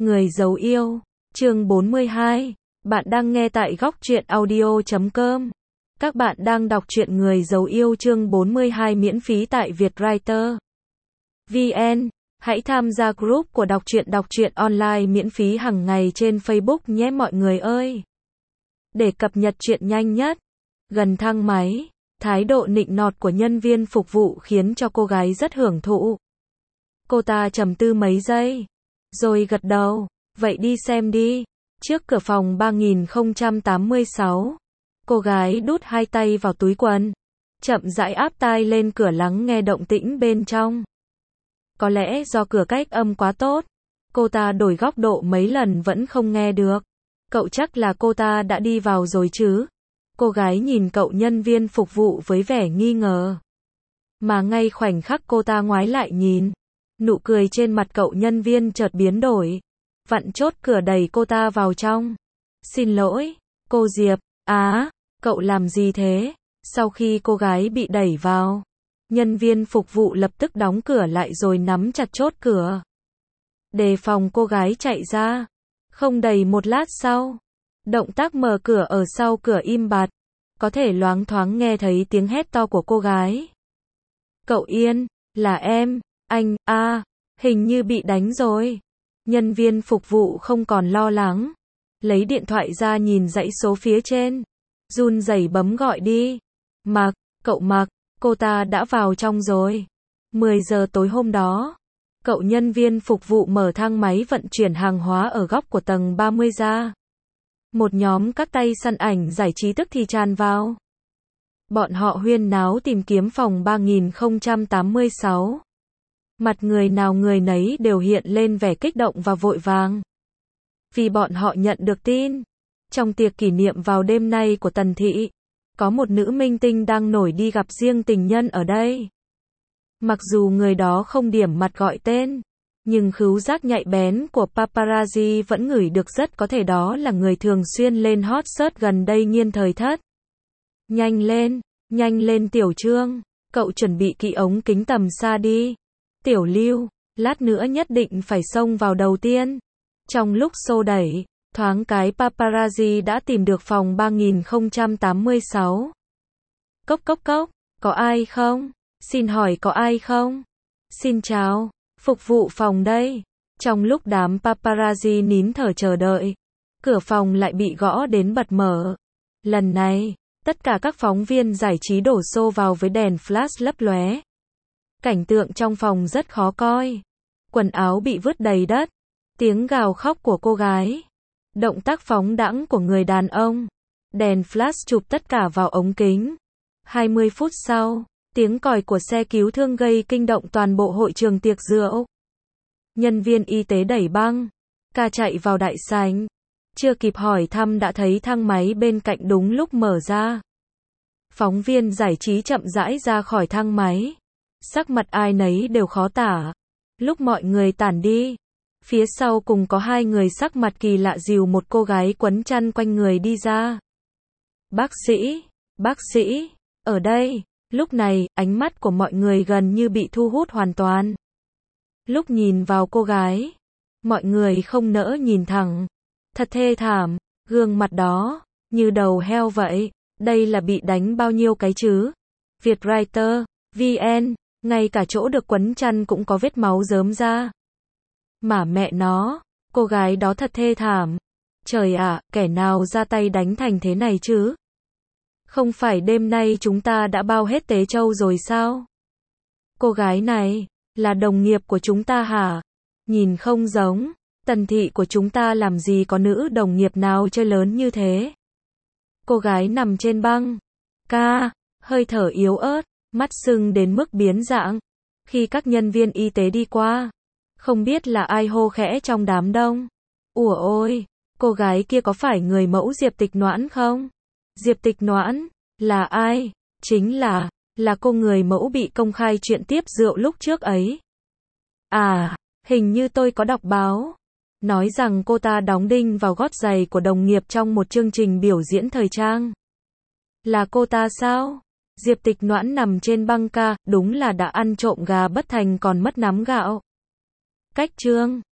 Người giấu yêu, chương 42. Bạn đang nghe tại góc truyện audio.com. Các bạn đang đọc truyện Người giấu yêu chương 42 miễn phí tại Vietwriter VN. Hãy tham gia group của đọc truyện online miễn phí hàng ngày trên Facebook nhé mọi người ơi. Để cập nhật truyện nhanh nhất. Gần thang máy, thái độ nịnh nọt của nhân viên phục vụ khiến cho cô gái rất hưởng thụ. Cô ta trầm tư mấy giây, rồi gật đầu, vậy đi xem đi. Trước cửa phòng 3086, cô gái đút hai tay vào túi quần, chậm rãi áp tai lên cửa lắng nghe động tĩnh bên trong. Có lẽ do cửa cách âm quá tốt, cô ta đổi góc độ mấy lần vẫn không nghe được. Cậu chắc là cô ta đã đi vào rồi chứ? Cô gái nhìn cậu nhân viên phục vụ với vẻ nghi ngờ. Mà ngay khoảnh khắc cô ta ngoái lại nhìn, nụ cười trên mặt cậu nhân viên chợt biến đổi. Vặn chốt cửa đẩy cô ta vào trong. Xin lỗi, cô Diệp, cậu làm gì thế? Sau khi cô gái bị đẩy vào, nhân viên phục vụ lập tức đóng cửa lại rồi nắm chặt chốt cửa. Đề phòng cô gái chạy ra. Không đầy một lát sau, động tác mở cửa ở sau cửa im bặt. Có thể loáng thoáng nghe thấy tiếng hét to của cô gái. Cậu Yên, là em, anh, hình như bị đánh rồi. Nhân viên phục vụ không còn lo lắng. Lấy điện thoại ra nhìn dãy số phía trên. Run rẩy bấm gọi đi. Mạc, cậu Mạc, cô ta đã vào trong rồi. 10 giờ tối hôm đó, cậu nhân viên phục vụ mở thang máy vận chuyển hàng hóa ở góc của tầng 30 ra. Một nhóm các tay săn ảnh giải trí tức thì tràn vào. Bọn họ huyên náo tìm kiếm phòng 3086. Mặt người nào người nấy đều hiện lên vẻ kích động và vội vàng. Vì bọn họ nhận được tin, trong tiệc kỷ niệm vào đêm nay của Tần Thị, có một nữ minh tinh đang nổi đi gặp riêng tình nhân ở đây. Mặc dù người đó không điểm mặt gọi tên, nhưng khứu giác nhạy bén của paparazzi vẫn ngửi được rất có thể đó là người thường xuyên lên hot search gần đây Nhiên Thời Thất. Nhanh lên Tiểu Trương, cậu chuẩn bị kỹ ống kính tầm xa đi. Tiểu Lưu, lát nữa nhất định phải xông vào đầu tiên. Trong lúc xô đẩy, thoáng cái paparazzi đã tìm được phòng 3086. Cốc, có ai không? Xin hỏi có ai không? Xin chào, phục vụ phòng đây. Trong lúc đám paparazzi nín thở chờ đợi, cửa phòng lại bị gõ đến bật mở. Lần này, tất cả các phóng viên giải trí đổ xô vào với đèn flash lấp lóe. Cảnh tượng trong phòng rất khó coi. Quần áo bị vứt đầy đất. Tiếng gào khóc của cô gái. Động tác phóng đãng của người đàn ông. Đèn flash chụp tất cả vào ống kính. 20 phút sau, tiếng còi của xe cứu thương gây kinh động toàn bộ hội trường tiệc rượu. Nhân viên y tế đẩy băng ca chạy vào đại sảnh. Chưa kịp hỏi thăm đã thấy thang máy bên cạnh đúng lúc mở ra. Phóng viên giải trí chậm rãi ra khỏi thang máy. Sắc mặt ai nấy đều khó tả. Lúc mọi người tản đi, phía sau cùng có hai người sắc mặt kỳ lạ dìu một cô gái quấn chăn quanh người đi ra. Bác sĩ, ở đây. Lúc này, ánh mắt của mọi người gần như bị thu hút hoàn toàn. Lúc nhìn vào cô gái, mọi người không nỡ nhìn thẳng. Thật thê thảm, gương mặt đó, như đầu heo vậy. Đây là bị đánh bao nhiêu cái chứ? Vietwriter VN, ngay cả chỗ được quấn chăn cũng có vết máu rớm ra. Mà mẹ nó, cô gái đó thật thê thảm. Trời ạ, kẻ nào ra tay đánh thành thế này chứ? Không phải đêm nay chúng ta đã bao hết Tế Châu rồi sao? Cô gái này, là đồng nghiệp của chúng ta hả? Nhìn không giống. Tần Thị của chúng ta làm gì có nữ đồng nghiệp nào chơi lớn như thế? Cô gái nằm trên băng. Hơi thở yếu ớt, mắt sưng đến mức biến dạng. Khi các nhân viên y tế đi qua, không biết là ai hô khẽ trong đám đông. Ủa ôi, cô gái kia có phải người mẫu Diệp Tịch Noãn không? Diệp Tịch Noãn, là ai? Chính là cô người mẫu bị công khai chuyện tiếp rượu lúc trước ấy. Hình như tôi có đọc báo. Nói rằng cô ta đóng đinh vào gót giày của đồng nghiệp trong một chương trình biểu diễn thời trang. Là cô ta sao? Diệp Tịch Noãn nằm trên băng ca, đúng là đã ăn trộm gà bất thành còn mất nắm gạo. Cách chương